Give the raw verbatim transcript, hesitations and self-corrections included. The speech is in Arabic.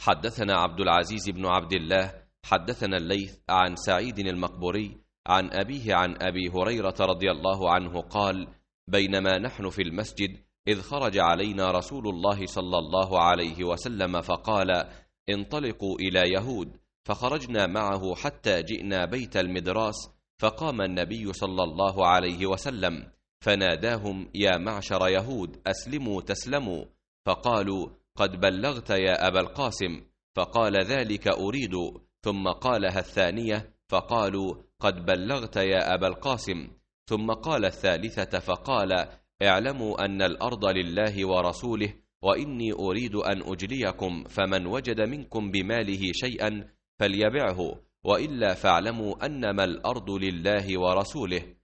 حدثنا عبد العزيز بن عبد الله حدثنا الليث عن سعيد المقبوري عن أبيه عن أبي هريرة رضي الله عنه قال: بينما نحن في المسجد إذ خرج علينا رسول الله صلى الله عليه وسلم فقال: انطلقوا إلى يهود. فخرجنا معه حتى جئنا بيت المدراس، فقام النبي صلى الله عليه وسلم فناداهم: يا معشر يهود أسلموا تسلموا. فقالوا: قد بلغت يا أبا القاسم. فقال: ذلك أريد. ثم قالها الثانية فقالوا: قد بلغت يا أبا القاسم. ثم قال الثالثة فقال: اعلموا أن الأرض لله ورسوله، وإني أريد أن أجليكم، فمن وجد منكم بماله شيئا فليبعه، وإلا فاعلموا أنما الأرض لله ورسوله.